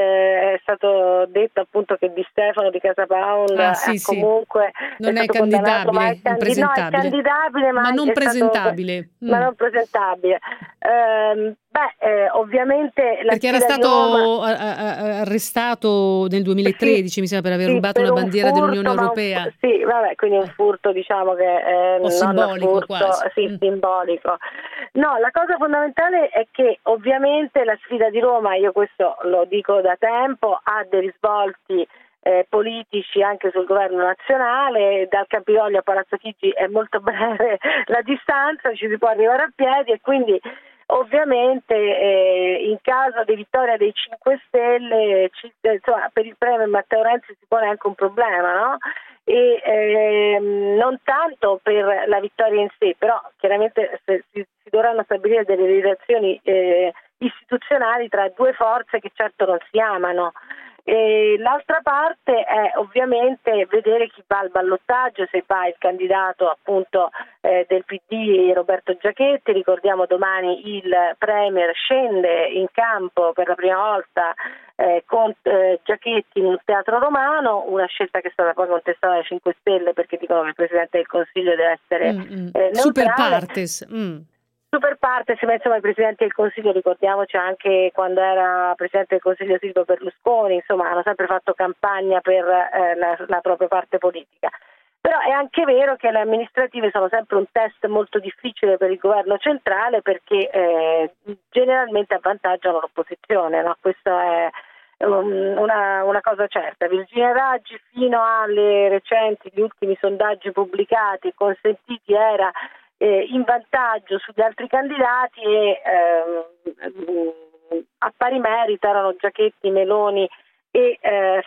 detto appunto che Di Stefano di Casa Pound comunque non è candidabile, è candidabile, ma non presentabile. Ma non presentabile. Ovviamente perché era stato arrestato nel 2013, mi sembra, per aver rubato una bandiera dell'Unione Europea. Quindi un furto, diciamo, che non simbolico, furto, quasi. Simbolico. No, la cosa fondamentale è che ovviamente la sfida di Roma, io questo lo dico da tempo, ha dei risvolti politici anche sul governo nazionale. Dal Campidoglio a Palazzo Chigi è molto breve la distanza, ci si può arrivare a piedi, e quindi ovviamente in caso di vittoria dei 5 Stelle per il premio Matteo Renzi si pone anche un problema, no? E non tanto per la vittoria in sé, però chiaramente si dovranno stabilire delle relazioni istituzionali tra 2 forze che certo non si amano. E l'altra parte è ovviamente vedere chi va al ballottaggio, se va il candidato appunto del PD Roberto Giachetti. Ricordiamo, domani il Premier scende in campo per la prima volta con Giachetti in un teatro romano, una scelta che è stata poi contestata dai 5 Stelle, perché dicono che il Presidente del Consiglio deve essere neutrale. Super partes. Super partes, ma insomma il Presidente del Consiglio, ricordiamoci anche quando era Presidente del Consiglio Silvio Berlusconi, insomma hanno sempre fatto campagna per la propria parte politica. Però è anche vero che le amministrative sono sempre un test molto difficile per il governo centrale, perché generalmente avvantaggiano l'opposizione, no? Questo è una cosa certa. Virginia Raggi, fino alle recenti, gli ultimi sondaggi pubblicati consentiti, era in vantaggio sugli altri candidati, e a pari merito erano Giachetti, Meloni e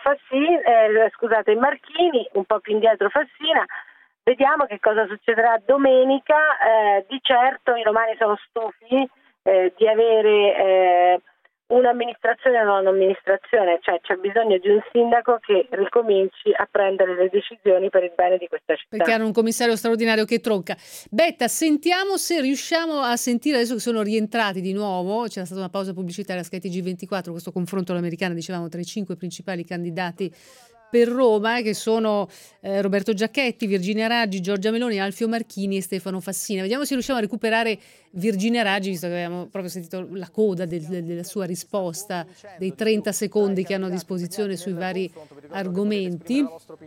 Marchini, un po' più indietro Fassina. Vediamo che cosa succederà domenica. Di certo i romani sono stufi di avere un'amministrazione e non un'amministrazione, cioè c'è bisogno di un sindaco che ricominci a prendere le decisioni per il bene di questa città. Perché hanno un commissario straordinario che tronca. Betta, sentiamo se riusciamo a sentire, adesso che sono rientrati di nuovo, c'era stata una pausa pubblicitaria a Sky TG24, questo confronto all'americana, dicevamo, tra i 5 principali candidati per Roma, che sono Roberto Giachetti, Virginia Raggi, Giorgia Meloni, Alfio Marchini e Stefano Fassina. Vediamo se riusciamo a recuperare Virginia Raggi, visto che abbiamo proprio sentito la coda della sua risposta, dei 30 secondi che hanno a disposizione sui vari argomenti.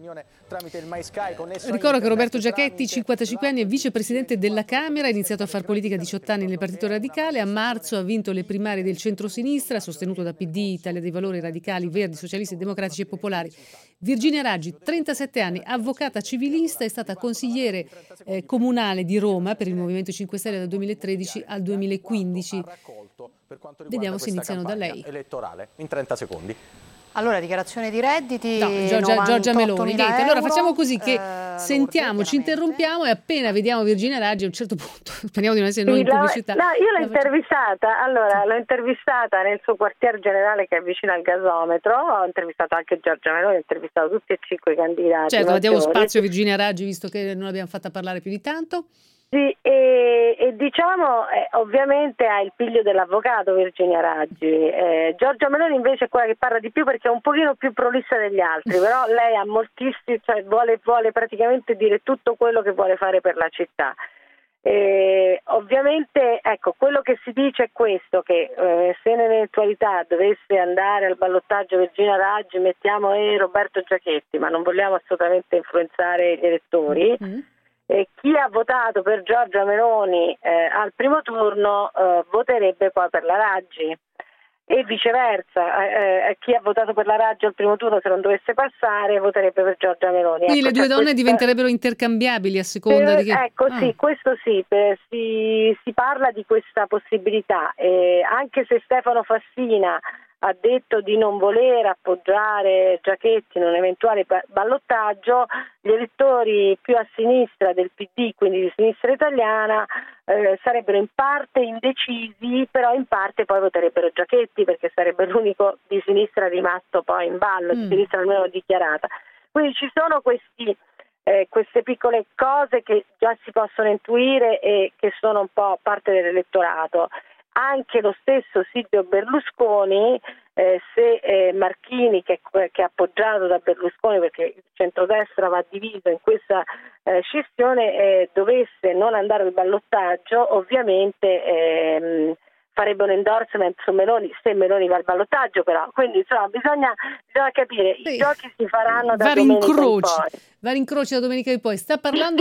Ricordo che Roberto Giachetti, 55 anni, è vicepresidente della Camera, ha iniziato a fare politica a 18 anni nel Partito Radicale, a marzo ha vinto le primarie del centro-sinistra, sostenuto da PD, Italia dei Valori, Radicali, Verdi, Socialisti, Democratici e Popolari. Virginia Raggi, 37 anni, avvocata civilista, è stata consigliere comunale di Roma per il Movimento 5 Stelle dal 2013 al 2015. Vediamo se iniziano da lei. Elettorale, in 30 secondi. Allora, dichiarazione di redditi, no, Giorgia Meloni. Niente. Allora facciamo così che sentiamo, ci interrompiamo e appena vediamo Virginia Raggi a un certo punto, speriamo di non essere noi in pubblicità. No, io l'ho intervistata, l'ho intervistata nel suo quartier generale che è vicino al gasometro, ho intervistato anche Giorgia Meloni, ho intervistato tutti e 5 i candidati. Certo, diamo spazio a Virginia Raggi visto che non l'abbiamo fatta parlare più di tanto. Sì, e diciamo ovviamente ha il piglio dell'avvocato Virginia Raggi. Giorgia Meloni invece è quella che parla di più perché è un pochino più prolissa degli altri, però lei ha moltissimi, cioè vuole praticamente dire tutto quello che vuole fare per la città. Ovviamente ecco, quello che si dice è questo, che se nell'eventualità dovesse andare al ballottaggio Virginia Raggi mettiamo Roberto Giachetti, ma non vogliamo assolutamente influenzare gli elettori. Chi ha votato per Giorgia Meloni al primo turno voterebbe poi per la Raggi e viceversa, chi ha votato per la Raggi al primo turno, se non dovesse passare, voterebbe per Giorgia Meloni. Quindi le due donne diventerebbero intercambiabili a seconda di che... Ecco, sì, questo sì, si parla di questa possibilità, anche se Stefano Fassina ha detto di non voler appoggiare Giachetti in un eventuale ballottaggio, gli elettori più a sinistra del PD, quindi di Sinistra Italiana, sarebbero in parte indecisi, però in parte poi voterebbero Giachetti perché sarebbe l'unico di sinistra rimasto poi in ballo, di sinistra almeno dichiarata. Quindi ci sono queste piccole cose che già si possono intuire e che sono un po' parte dell'elettorato. Anche lo stesso Silvio Berlusconi, se Marchini, che è appoggiato da Berlusconi perché il centrodestra va diviso in questa scissione, dovesse non andare al ballottaggio, ovviamente farebbe un endorsement su Meloni, se Meloni va al ballottaggio però. Quindi insomma bisogna capire, i giochi si faranno da domenica in poi. Vari incroci da domenica in poi. Sta parlando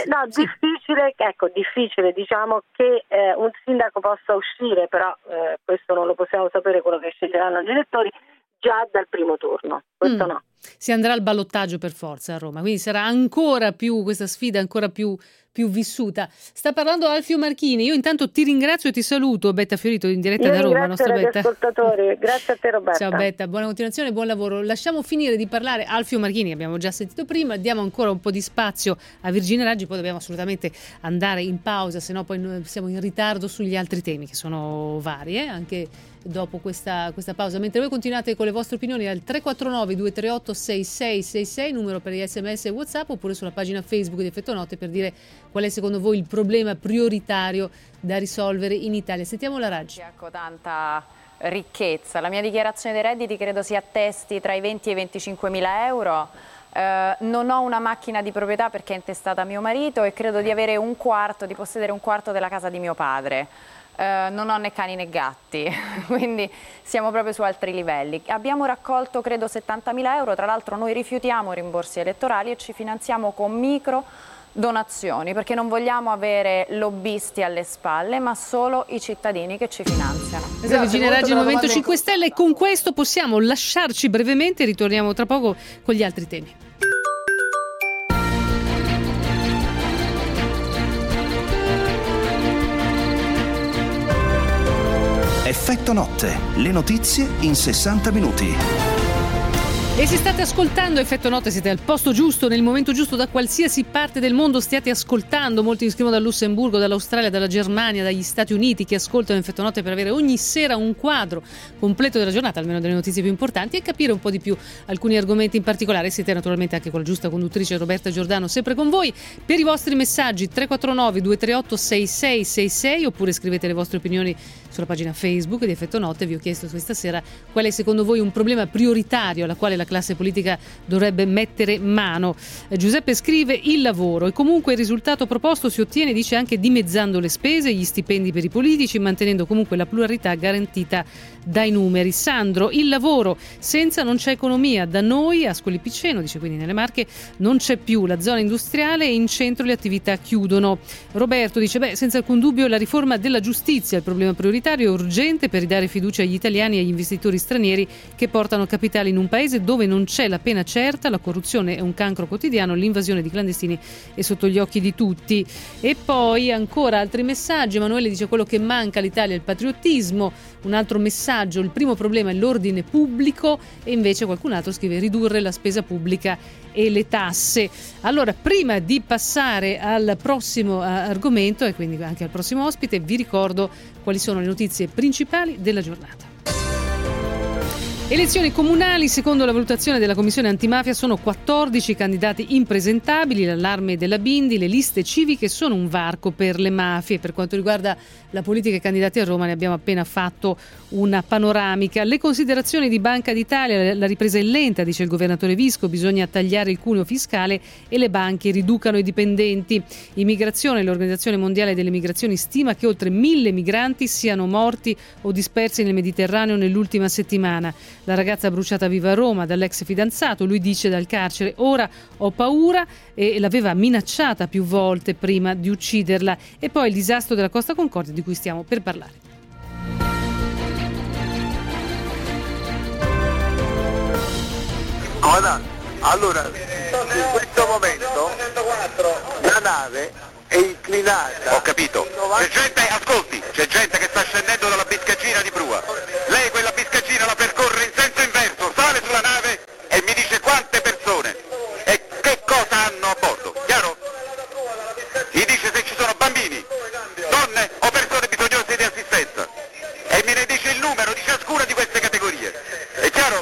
difficile diciamo che un sindaco possa uscire, però questo non lo possiamo sapere, quello che sceglieranno gli elettori già dal primo turno. Questo no. Si andrà al ballottaggio per forza a Roma, quindi sarà ancora più questa sfida ancora più vissuta. Sta parlando Alfio Marchini. Io intanto ti ringrazio e ti saluto, Betta Fiorito, in diretta da Roma. Nostra Betta. Ascoltatori. Grazie a te, Roberta. Ciao Betta, buona continuazione, buon lavoro. Lasciamo finire di parlare Alfio Marchini, abbiamo già sentito prima, diamo ancora un po' di spazio a Virginia Raggi, poi dobbiamo assolutamente andare in pausa, sennò poi noi siamo in ritardo sugli altri temi che sono vari, anche dopo questa pausa. Mentre voi continuate con le vostre opinioni al 349 238 6666, numero per gli SMS e WhatsApp, oppure sulla pagina Facebook di Effetto Notte per dire qual è secondo voi il problema prioritario da risolvere in Italia. Sentiamo la Raggi. Ecco, tanta ricchezza. La mia dichiarazione dei redditi credo si attesti tra i 20 e i 25 mila euro. Non ho una macchina di proprietà perché è intestata a mio marito e credo di possedere un quarto della casa di mio padre. Non ho né cani né gatti, quindi siamo proprio su altri livelli. Abbiamo raccolto credo 70.000 euro, tra l'altro noi rifiutiamo rimborsi elettorali e ci finanziamo con micro donazioni perché non vogliamo avere lobbisti alle spalle, ma solo i cittadini che ci finanziano. Virginia Raggi del Movimento 5 Stelle, e con questo possiamo lasciarci brevemente, ritorniamo tra poco con gli altri temi. Effetto Notte, le notizie in 60 minuti. E se state ascoltando Effetto Notte siete al posto giusto, nel momento giusto, da qualsiasi parte del mondo stiate ascoltando. Molti mi scrivono dal Lussemburgo, dall'Australia, dalla Germania, dagli Stati Uniti, che ascoltano Effetto Notte per avere ogni sera un quadro completo della giornata, almeno delle notizie più importanti, e capire un po' di più alcuni argomenti in particolare. Siete naturalmente anche con la giusta conduttrice Roberta Giordano, sempre con voi. Per i vostri messaggi 349 238 6666, oppure scrivete le vostre opinioni sulla pagina Facebook di Effetto Notte. Vi ho chiesto questa sera qual è secondo voi un problema prioritario alla quale la la classe politica dovrebbe mettere mano. Giuseppe scrive: il lavoro, e comunque il risultato proposto si ottiene, dice, anche dimezzando le spese, gli stipendi per i politici, mantenendo comunque la pluralità garantita dai numeri. Sandro: il lavoro, senza non c'è economia. Da noi a Ascoli Piceno, dice, quindi nelle Marche, non c'è più la zona industriale e in centro le attività chiudono. Roberto dice: senza alcun dubbio la riforma della giustizia è il problema prioritario e urgente per ridare fiducia agli italiani e agli investitori stranieri che portano capitali in un paese dove non c'è la pena certa, la corruzione è un cancro quotidiano, l'invasione di clandestini è sotto gli occhi di tutti. E poi ancora altri messaggi. Emanuele dice: quello che manca all'Italia è il patriottismo. Un altro messaggio: il primo problema è l'ordine pubblico. E invece qualcun altro scrive: ridurre la spesa pubblica e le tasse. Allora, prima di passare al prossimo argomento e quindi anche al prossimo ospite, vi ricordo quali sono le notizie principali della giornata. Elezioni comunali, secondo la valutazione della Commissione Antimafia sono 14 candidati impresentabili, l'allarme della Bindi, le liste civiche sono un varco per le mafie. Per quanto riguarda la politica e i candidati a Roma ne abbiamo appena fatto una panoramica. Le considerazioni di Banca d'Italia: la ripresa è lenta, dice il governatore Visco, bisogna tagliare il cuneo fiscale e le banche riducano i dipendenti. Immigrazione: l'Organizzazione Mondiale delle Migrazioni stima che oltre 1.000 migranti siano morti o dispersi nel Mediterraneo nell'ultima settimana. La ragazza bruciata viva a Roma dall'ex fidanzato, lui dice dal carcere: ora ho paura, e l'aveva minacciata più volte prima di ucciderla. E poi il disastro della Costa Concordia di cui stiamo per parlare. Comandante, allora in questo momento la nave è inclinata. Ho capito. C'è gente, ascolti, c'è gente che sta scendendo dalla biscaggina di prua. Lei quella biscaggina la percorre in senso inverso, sale sulla nave e mi dice quante persone e che cosa hanno a bordo, chiaro? Mi dice se ci sono bambini, donne o persone bisognose di assistenza e me ne dice il numero di ciascuna di queste categorie. È chiaro?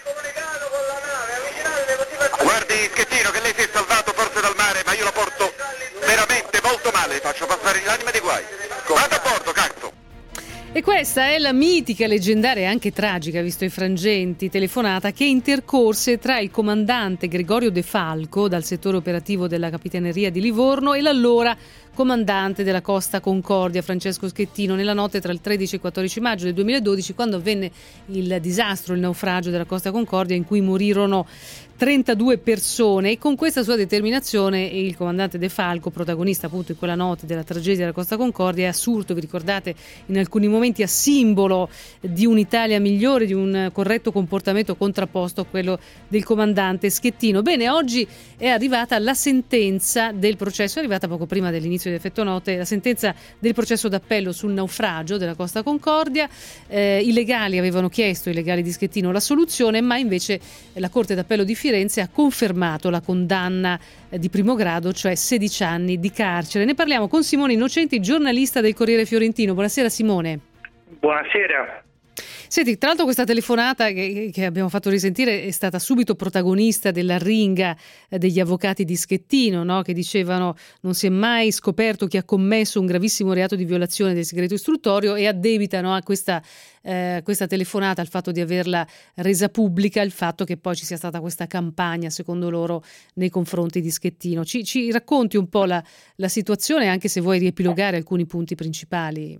Guardi Schettino che lei si è salvato forse dal mare, ma io la porto veramente molto male, faccio passare l'anima dei guai. Vado a bordo, cazzo! E questa è la mitica, leggendaria e anche tragica, visto i frangenti, telefonata che intercorse tra il comandante Gregorio De Falco, dal settore operativo della Capitaneria di Livorno, e l'allora comandante della Costa Concordia Francesco Schettino, nella notte tra il 13 e il 14 maggio del 2012, quando avvenne il disastro, il naufragio della Costa Concordia, in cui morirono 32 persone. E con questa sua determinazione il comandante De Falco, protagonista appunto in quella notte della tragedia della Costa Concordia, è assurdo, vi ricordate, in alcuni momenti a simbolo di un'Italia migliore, di un corretto comportamento contrapposto a quello del comandante Schettino. Bene, oggi è arrivata la sentenza del processo, è arrivata poco prima dell'inizio di Effetto Note, la sentenza del processo d'appello sul naufragio della Costa Concordia. I legali avevano chiesto, i legali di Schettino, la soluzione, ma invece la Corte d'Appello di Firenze ha confermato la condanna di primo grado, cioè 16 anni di carcere. Ne parliamo con Simone Innocenti, giornalista del Corriere Fiorentino. Buonasera Simone. Buonasera. Senti, tra l'altro questa telefonata che abbiamo fatto risentire è stata subito protagonista della ringa degli avvocati di Schettino, no? Che dicevano non si è mai scoperto chi ha commesso un gravissimo reato di violazione del segreto istruttorio, e addebitano a questa telefonata, al fatto di averla resa pubblica, il fatto che poi ci sia stata questa campagna, secondo loro, nei confronti di Schettino. Ci racconti un po' la situazione, anche se vuoi riepilogare alcuni punti principali?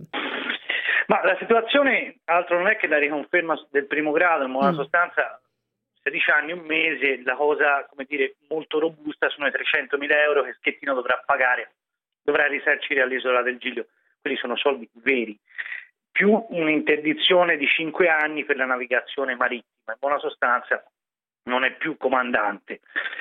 Ma la situazione altro non è che la riconferma del primo grado, in buona sostanza 16 anni e un mese, la cosa, come dire, molto robusta sono i 300.000 euro che Schettino dovrà pagare, dovrà risarcire all'isola del Giglio. Quelli sono soldi veri, più un'interdizione di 5 anni per la navigazione marittima. In buona sostanza non è più comandante.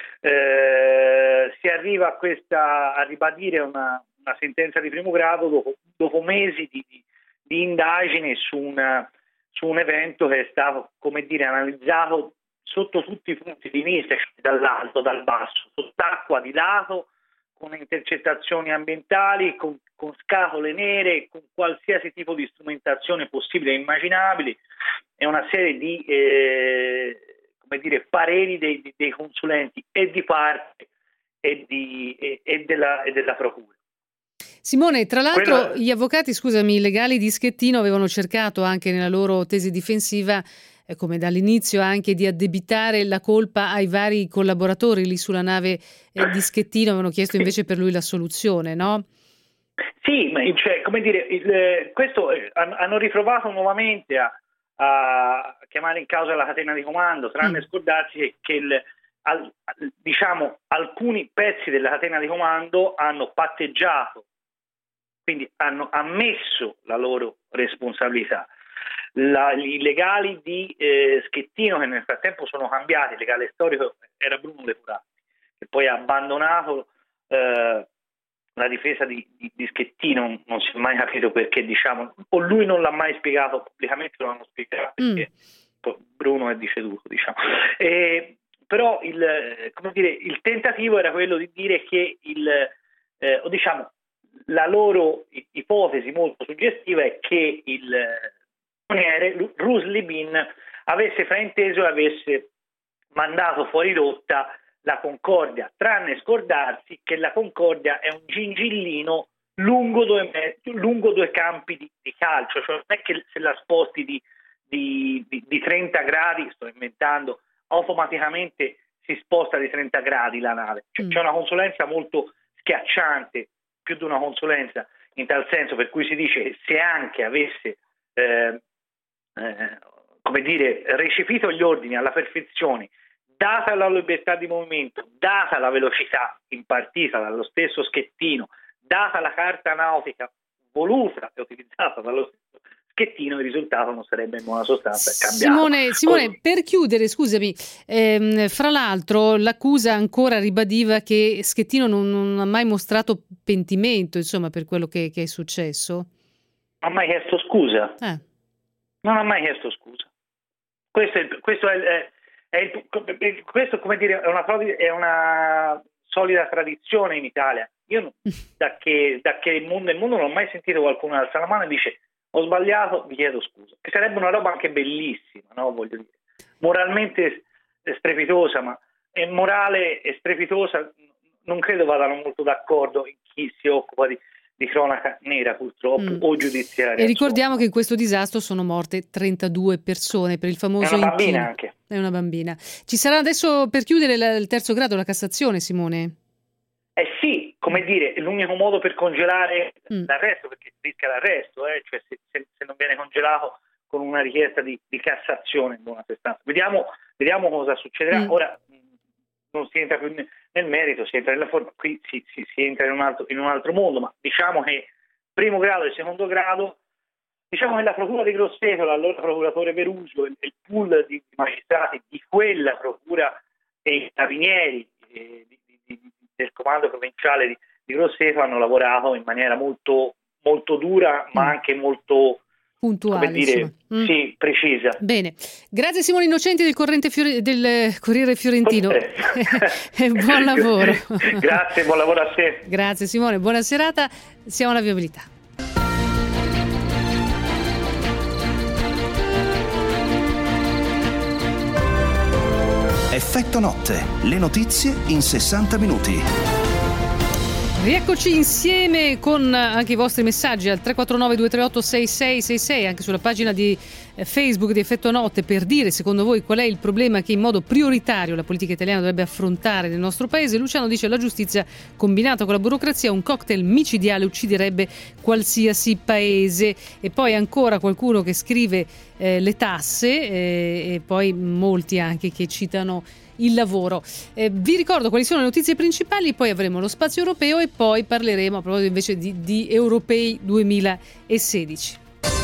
Si arriva a ribadire una sentenza di primo grado dopo mesi di indagine su un evento che è stato, come dire, analizzato sotto tutti i punti di vista, cioè dall'alto, dal basso, sott'acqua, di lato, con intercettazioni ambientali, con scatole nere, con qualsiasi tipo di strumentazione possibile e immaginabile, e una serie di pareri dei consulenti e di parte e della procura. Simone, tra l'altro gli avvocati, scusami, legali di Schettino avevano cercato anche nella loro tesi difensiva come dall'inizio anche di addebitare la colpa ai vari collaboratori lì sulla nave di Schettino, avevano chiesto invece per lui la soluzione, no? Sì, ma cioè, come dire, questo hanno riprovato nuovamente a chiamare in causa la catena di comando, tranne scordarsi che diciamo alcuni pezzi della catena di comando hanno patteggiato, quindi hanno ammesso la loro responsabilità. I legali di Schettino, che nel frattempo sono cambiati, il legale storico era Bruno Depurati, che poi ha abbandonato la difesa di Schettino, non si è mai capito perché, diciamo, o lui non l'ha mai spiegato pubblicamente, lo hanno spiegato perché Bruno è deceduto, diciamo. Però il tentativo era quello di dire che diciamo, la loro ipotesi molto suggestiva è che il pioniere Rusli Bin avesse frainteso e avesse mandato fuori rotta la Concordia, tranne scordarsi che la Concordia è un gingillino lungo due campi di calcio, cioè non è che se la sposti di 30 gradi, sto inventando, automaticamente si sposta di 30 gradi la nave. C'è una consulenza molto schiacciante, più di una consulenza in tal senso, per cui si dice che se anche avesse recepito gli ordini alla perfezione, data la libertà di movimento, data la velocità impartita dallo stesso Schettino, data la carta nautica voluta e utilizzata dallo stesso Schettino, il risultato non sarebbe in buona sostanza cambiato. Simone, per chiudere, scusami, fra l'altro l'accusa ancora ribadiva che Schettino non ha mai mostrato pentimento, insomma, per quello che è successo. Non ha mai chiesto scusa. Non ha mai chiesto scusa. Questo, come dire, è una solida tradizione in Italia. Io da che il mondo non ho mai sentito qualcuno alzare la mano e dice: ho sbagliato, vi chiedo scusa. Che sarebbe una roba anche bellissima, no? Voglio dire, moralmente strepitosa, ma morale e strepitosa non credo vadano molto d'accordo in chi si occupa di cronaca nera, purtroppo, o giudiziaria. E ricordiamo che in questo disastro sono morte 32 persone per il famoso... È una bambina anche. È una bambina. Ci sarà adesso, per chiudere, il terzo grado, la Cassazione, Simone? Sì, come dire, l'unico modo per congelare l'arresto, perché rischia l'arresto, cioè se non viene congelato con una richiesta di Cassazione in buona sostanza. Vediamo cosa succederà. Ora non si entra più nel merito, si entra nella forma, qui si entra in un altro mondo, ma diciamo che primo grado e secondo grado, diciamo che la procura di Grosseto, l'allora procuratore Peruso, il pool di magistrati di quella procura e i carabinieri del comando provinciale di Grosseto hanno lavorato in maniera molto, molto dura, ma anche molto puntuale, come dire, sì, precisa. Bene, grazie Simone Innocenti del Corriere Fiorentino. E buon lavoro. Grazie, buon lavoro a te. Grazie Simone, buona serata. Siamo alla viabilità. Effetto notte, le notizie in 60 minuti. Rieccoci insieme con anche i vostri messaggi al 349 238 6666, anche sulla pagina di Facebook di Effetto Notte, per dire secondo voi qual è il problema che in modo prioritario la politica italiana dovrebbe affrontare nel nostro paese. Luciano dice: la giustizia combinata con la burocrazia, un cocktail micidiale, ucciderebbe qualsiasi paese. E poi ancora qualcuno che scrive le tasse, e poi molti anche che citano il lavoro. Vi ricordo quali sono le notizie principali, poi avremo lo spazio europeo e poi parleremo proprio invece di Europei 2016.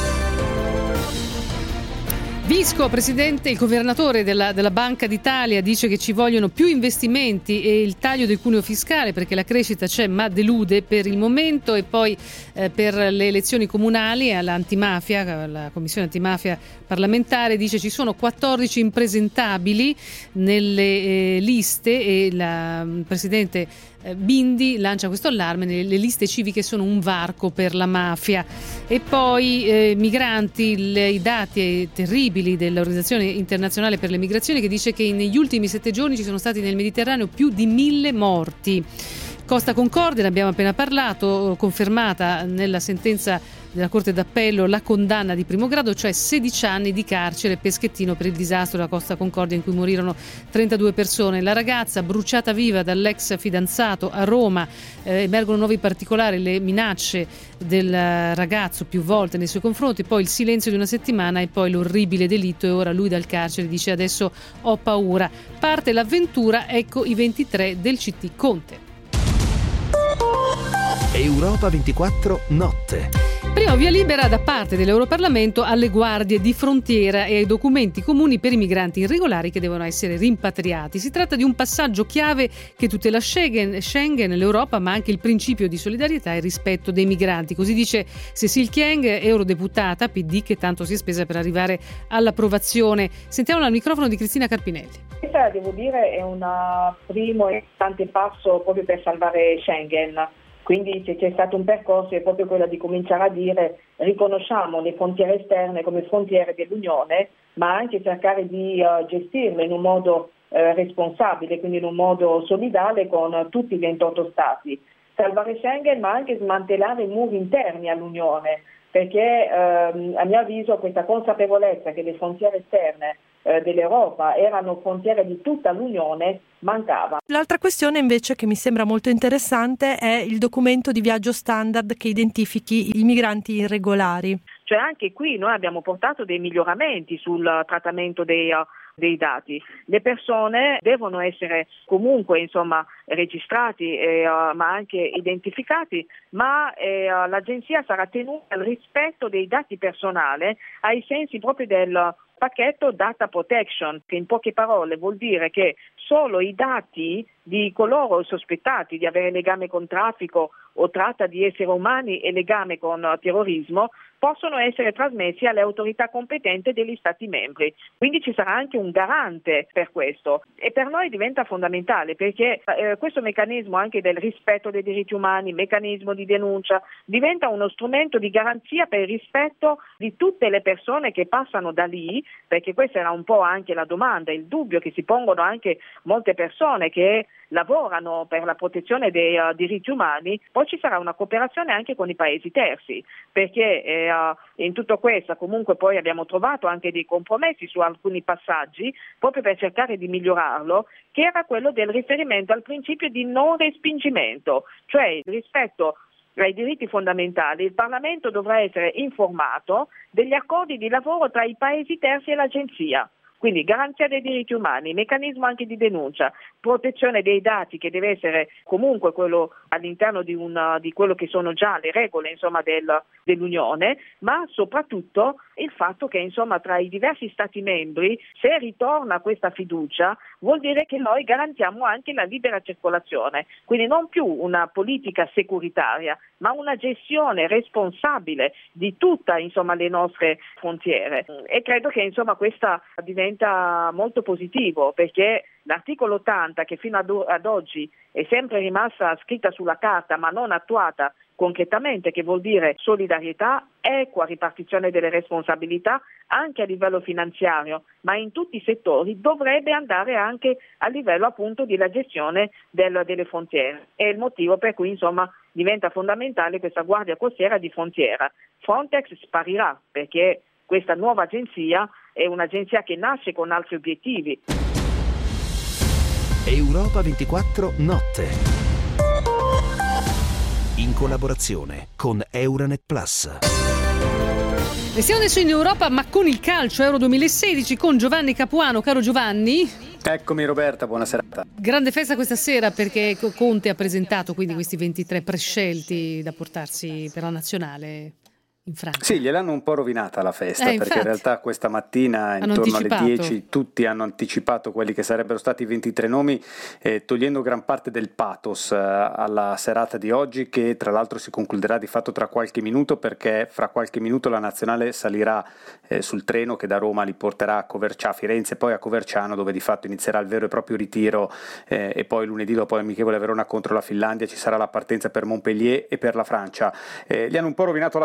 Visco, presidente, il governatore della Banca d'Italia, dice che ci vogliono più investimenti e il taglio del cuneo fiscale, perché la crescita c'è ma delude per il momento. E poi per le elezioni comunali all'antimafia, la commissione antimafia parlamentare dice ci sono 14 impresentabili nelle liste e il presidente Bindi lancia questo allarme: le liste civiche sono un varco per la mafia. E poi migranti, i dati terribili dell'Organizzazione Internazionale per le Migrazioni, che dice che negli ultimi 7 giorni ci sono stati nel Mediterraneo più di 1000 morti. Costa Concordia, ne abbiamo appena parlato, confermata nella sentenza della Corte d'Appello la condanna di primo grado, cioè 16 anni di carcere per Schettino per il disastro della Costa Concordia in cui morirono 32 persone. La ragazza bruciata viva dall'ex fidanzato a Roma, emergono nuovi particolari, le minacce del ragazzo più volte nei suoi confronti, poi il silenzio di una settimana e poi l'orribile delitto, e ora lui dal carcere dice adesso ho paura. Parte l'avventura, ecco i 23 del CT Conte. Europa 24 notte. Prima via libera da parte dell'Europarlamento alle guardie di frontiera e ai documenti comuni per i migranti irregolari che devono essere rimpatriati. Si tratta di un passaggio chiave che tutela Schengen, l'Europa, ma anche il principio di solidarietà e rispetto dei migranti. Così dice Cécile Kyenge, eurodeputata PD, che tanto si è spesa per arrivare all'approvazione. Sentiamola al microfono di Cristina Carpinelli. Questa, devo dire, è un primo e importante passo proprio per salvare Schengen. Quindi c'è stato un percorso, è proprio quello di cominciare a dire riconosciamo le frontiere esterne come frontiere dell'Unione, ma anche cercare di gestirle in un modo responsabile, quindi in un modo solidale con tutti i 28 Stati. Salvare Schengen, ma anche smantellare i muri interni all'Unione, perché a mio avviso questa consapevolezza che le frontiere esterne dell'Europa erano frontiere di tutta l'Unione mancava. L'altra questione invece che mi sembra molto interessante è il documento di viaggio standard che identifichi i migranti irregolari. Cioè anche qui noi abbiamo portato dei miglioramenti sul trattamento dei dati. Le persone devono essere comunque registrati ma anche identificati, ma l'agenzia sarà tenuta al rispetto dei dati personali ai sensi proprio del pacchetto Data Protection, che in poche parole vuol dire che solo i dati di coloro sospettati di avere legame con traffico o tratta di esseri umani e legame con terrorismo possono essere trasmessi alle autorità competenti degli Stati membri. Quindi ci sarà anche un garante per questo e per noi diventa fondamentale perché questo meccanismo anche del rispetto dei diritti umani, meccanismo di denuncia, diventa uno strumento di garanzia per il rispetto di tutte le persone che passano da lì, perché questa era un po' anche la domanda, il dubbio che si pongono anche molte persone che lavorano per la protezione dei diritti umani. Poi ci sarà una cooperazione anche con i paesi terzi, perché in tutto questo comunque poi abbiamo trovato anche dei compromessi su alcuni passaggi proprio per cercare di migliorarlo, che era quello del riferimento al principio di non respingimento, cioè rispetto ai diritti fondamentali. Il Parlamento dovrà essere informato degli accordi di lavoro tra i paesi terzi e l'agenzia. Quindi garanzia dei diritti umani, meccanismo anche di denuncia, protezione dei dati che deve essere comunque quello all'interno di quello che sono già le regole dell'Unione, ma soprattutto il fatto che tra i diversi Stati membri, se ritorna questa fiducia, vuol dire che noi garantiamo anche la libera circolazione, quindi non più una politica securitaria, ma una gestione responsabile di tutte le nostre frontiere. E credo che questa diventa molto positivo, perché l'articolo 80, che fino ad oggi è sempre rimasta scritta sulla carta ma non attuata concretamente, che vuol dire solidarietà, equa ripartizione delle responsabilità anche a livello finanziario, ma in tutti i settori, dovrebbe andare anche a livello appunto della gestione delle frontiere. È il motivo per cui diventa fondamentale questa guardia costiera di frontiera. Frontex sparirà perché questa nuova agenzia è un'agenzia che nasce con altri obiettivi. Europa 24 notte. In collaborazione con Euranet Plus. Restiamo adesso in Europa, ma con il calcio Euro 2016 con Giovanni Capuano. Caro Giovanni. Eccomi Roberta, buonasera. Grande festa questa sera perché Conte ha presentato quindi questi 23 prescelti da portarsi per la nazionale in Francia. Sì, gliel'hanno un po' rovinata la festa, perché in realtà questa mattina intorno alle 10 tutti hanno anticipato quelli che sarebbero stati i 23 nomi, togliendo gran parte del pathos alla serata di oggi, che tra l'altro si concluderà di fatto tra qualche minuto, perché fra qualche minuto la nazionale salirà sul treno che da Roma li porterà a Firenze, poi a Coverciano, dove di fatto inizierà il vero e proprio ritiro, e poi lunedì dopo l'amichevole Verona contro la Finlandia ci sarà la partenza per Montpellier e per la Francia. Gli hanno un po' rovinato la festa,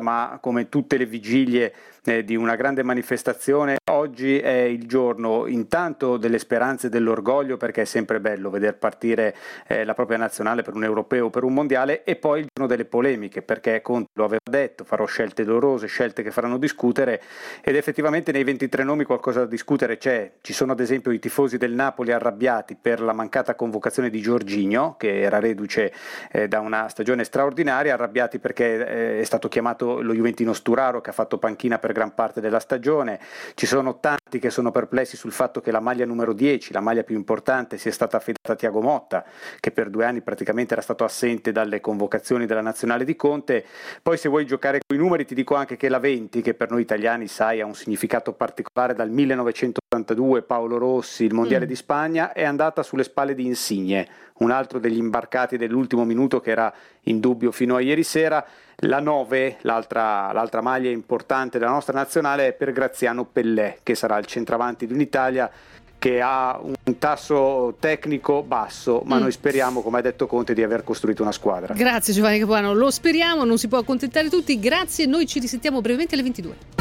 ma come tutte le vigilie di una grande manifestazione, oggi è il giorno intanto delle speranze e dell'orgoglio, perché è sempre bello veder partire la propria nazionale per un europeo o per un mondiale, e poi il giorno delle polemiche, perché Conte lo aveva detto, farò scelte dolorose, scelte che faranno discutere, ed effettivamente nei 23 nomi qualcosa da discutere c'è. Ci sono ad esempio i tifosi del Napoli arrabbiati per la mancata convocazione di Jorginho, che era reduce da una stagione straordinaria, arrabbiati perché è stato chiamato lo juventino Sturaro, che ha fatto panchina per gran parte della stagione. Ci sono tanti che sono perplessi sul fatto che la maglia numero 10, la maglia più importante, sia stata affidata a Thiago Motta, che per 2 anni praticamente era stato assente dalle convocazioni della nazionale di Conte. Poi, se vuoi giocare con i numeri, ti dico anche che la 20, che per noi italiani sai ha un significato particolare dal 1982, Paolo Rossi, il mondiale di Spagna, è andata sulle spalle di Insigne, un altro degli imbarcati dell'ultimo minuto che era in dubbio fino a ieri sera. La 9, l'altra maglia importante della nostra nazionale, è per Graziano Pellè, che sarà il centravanti di un'Italia che ha un tasso tecnico basso, ma noi speriamo, come ha detto Conte, di aver costruito una squadra. Grazie Giovanni Capuano, lo speriamo, non si può accontentare tutti. Grazie, noi ci risentiamo brevemente alle 22.